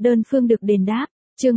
Đơn phương được đền đáp. Chương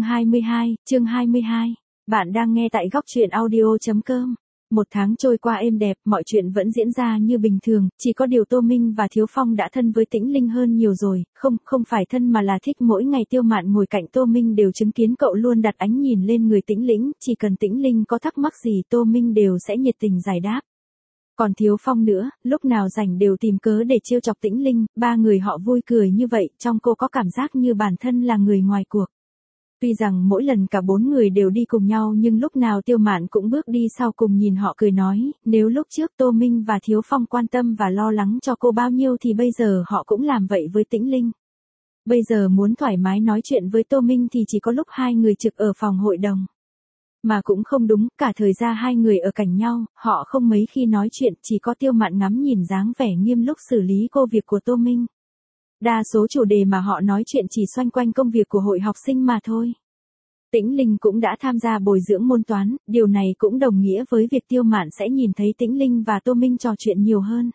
22. Bạn đang nghe tại góc truyện audio.com. Một tháng trôi qua êm đẹp, mọi chuyện vẫn diễn ra như bình thường, chỉ có điều Tô Minh và Thiếu Phong đã thân với Tĩnh Linh hơn nhiều rồi, không phải thân mà là thích. Mỗi ngày Tiêu Mạn ngồi cạnh Tô Minh đều chứng kiến cậu luôn đặt ánh nhìn lên người Tĩnh Linh, chỉ cần Tĩnh Linh có thắc mắc gì Tô Minh đều sẽ nhiệt tình giải đáp. Còn Thiếu Phong nữa, lúc nào rảnh đều tìm cớ để trêu chọc Tĩnh Linh, ba người họ vui cười như vậy, trong cô có cảm giác như bản thân là người ngoài cuộc. Tuy rằng mỗi lần cả bốn người đều đi cùng nhau nhưng lúc nào Tiêu Mạn cũng bước đi sau cùng nhìn họ cười nói, nếu lúc trước Tô Minh và Thiếu Phong quan tâm và lo lắng cho cô bao nhiêu thì bây giờ họ cũng làm vậy với Tĩnh Linh. Bây giờ muốn thoải mái nói chuyện với Tô Minh thì chỉ có lúc hai người trực ở phòng hội đồng. Mà cũng không đúng, cả thời gian hai người ở cạnh nhau, họ không mấy khi nói chuyện, chỉ có Tiêu Mạn ngắm nhìn dáng vẻ nghiêm lúc xử lý công việc của Tô Minh. Đa số chủ đề mà họ nói chuyện chỉ xoay quanh công việc của hội học sinh mà thôi. Tĩnh Linh cũng đã tham gia bồi dưỡng môn toán, điều này cũng đồng nghĩa với việc Tiêu Mạn sẽ nhìn thấy Tĩnh Linh và Tô Minh trò chuyện nhiều hơn.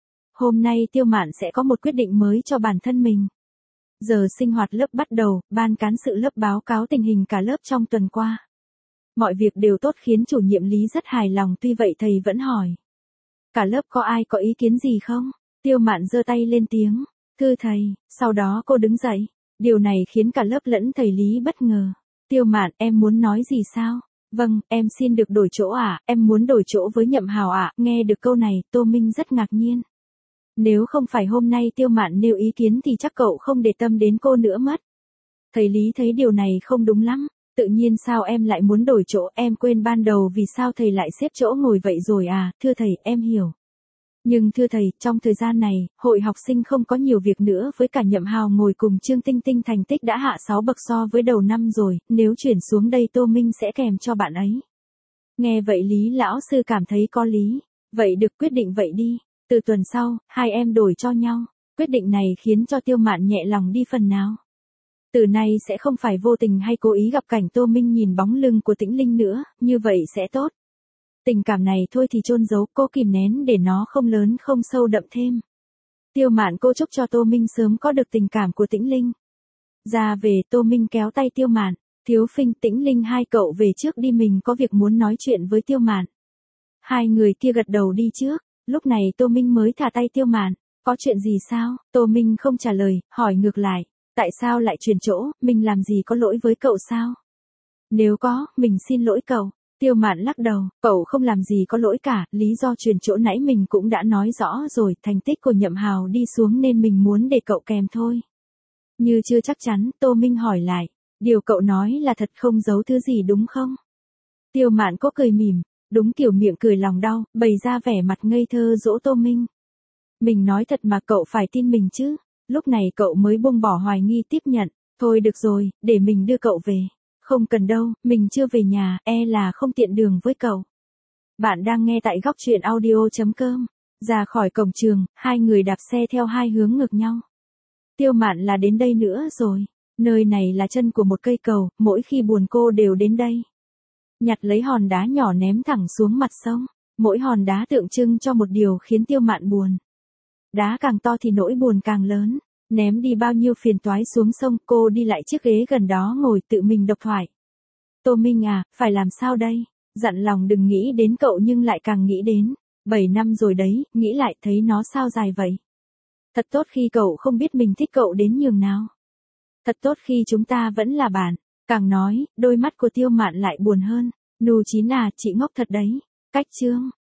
Hôm nay Tiêu Mạn sẽ có một quyết định mới cho bản thân mình. Giờ sinh hoạt lớp bắt đầu, ban cán sự lớp báo cáo tình hình cả lớp trong tuần qua. Mọi việc đều tốt khiến chủ nhiệm Lý rất hài lòng, tuy vậy thầy vẫn hỏi. Cả lớp có ai có ý kiến gì không? Tiêu Mạn giơ tay lên tiếng. Thưa thầy, sau đó cô đứng dậy. Điều này khiến cả lớp lẫn thầy Lý bất ngờ. Tiêu Mạn, em muốn nói gì sao? Vâng, em xin được đổi chỗ ạ, em muốn đổi chỗ với Nhậm Hào ạ. Nghe được câu này, Tô Minh rất ngạc nhiên. Nếu không phải hôm nay Tiêu Mạn nêu ý kiến thì chắc cậu không để tâm đến cô nữa mất. Thầy Lý thấy điều này không đúng lắm. Tự nhiên sao em lại muốn đổi chỗ, em quên ban đầu vì sao thầy lại xếp chỗ ngồi vậy rồi à? Thưa thầy, em hiểu. Nhưng thưa thầy, trong thời gian này, hội học sinh không có nhiều việc nữa, với cả Nhậm Hào ngồi cùng Trương Tinh Tinh thành tích đã hạ 6 bậc so với đầu năm rồi, nếu chuyển xuống đây Tô Minh sẽ kèm cho bạn ấy. Nghe vậy Lý lão sư cảm thấy có lý. Vậy được, quyết định vậy đi. Từ tuần sau, hai em đổi cho nhau. Quyết định này khiến cho Tiêu Mạn nhẹ lòng đi phần nào. Từ nay sẽ không phải vô tình hay cố ý gặp cảnh Tô Minh nhìn bóng lưng của Tĩnh Linh nữa, như vậy sẽ tốt. Tình cảm này thôi thì chôn giấu, cô kìm nén để nó không lớn không sâu đậm thêm. Tiêu Mạn cô chúc cho Tô Minh sớm có được tình cảm của Tĩnh Linh. Ra về, Tô Minh kéo tay Tiêu Mạn. Thiếu Phinh, Tĩnh Linh, hai cậu về trước đi, mình có việc muốn nói chuyện với Tiêu Mạn. Hai người kia gật đầu đi trước. Lúc này Tô Minh mới thả tay Tiêu Mạn. Có chuyện gì sao? Tô Minh không trả lời, hỏi ngược lại. Tại sao lại chuyển chỗ, mình làm gì có lỗi với cậu sao? Nếu có, mình xin lỗi cậu. Tiêu Mạn lắc đầu, cậu không làm gì có lỗi cả, lý do chuyển chỗ nãy mình cũng đã nói rõ rồi, thành tích của Nhậm Hào đi xuống nên mình muốn để cậu kèm thôi. Như chưa chắc chắn, Tô Minh hỏi lại, điều cậu nói là thật không giấu thứ gì đúng không? Tiêu Mạn có cười mỉm, đúng kiểu miệng cười lòng đau, bày ra vẻ mặt ngây thơ dỗ Tô Minh. Mình nói thật mà cậu phải tin mình chứ. Lúc này cậu mới buông bỏ hoài nghi tiếp nhận, thôi được rồi, để mình đưa cậu về. Không cần đâu, mình chưa về nhà, e là không tiện đường với cậu. Bạn đang nghe tại góc truyện audio.com. Ra khỏi cổng trường, hai người đạp xe theo hai hướng ngược nhau. Tiêu Mạn là đến đây nữa rồi. Nơi này là chân của một cây cầu, mỗi khi buồn cô đều đến đây. Nhặt lấy hòn đá nhỏ ném thẳng xuống mặt sông. Mỗi hòn đá tượng trưng cho một điều khiến Tiêu Mạn buồn. Đá càng to thì nỗi buồn càng lớn. Ném đi bao nhiêu phiền toái xuống sông, cô đi lại chiếc ghế gần đó ngồi tự mình độc thoại. Tô Minh à, phải làm sao đây? Dặn lòng đừng nghĩ đến cậu nhưng lại càng nghĩ đến. 7 năm rồi đấy, nghĩ lại thấy nó sao dài vậy? Thật tốt khi cậu không biết mình thích cậu đến nhường nào. Thật tốt khi chúng ta vẫn là bạn. Càng nói, đôi mắt của Tiêu Mạn lại buồn hơn. Nù Chín à, chị ngốc thật đấy. Cách chương.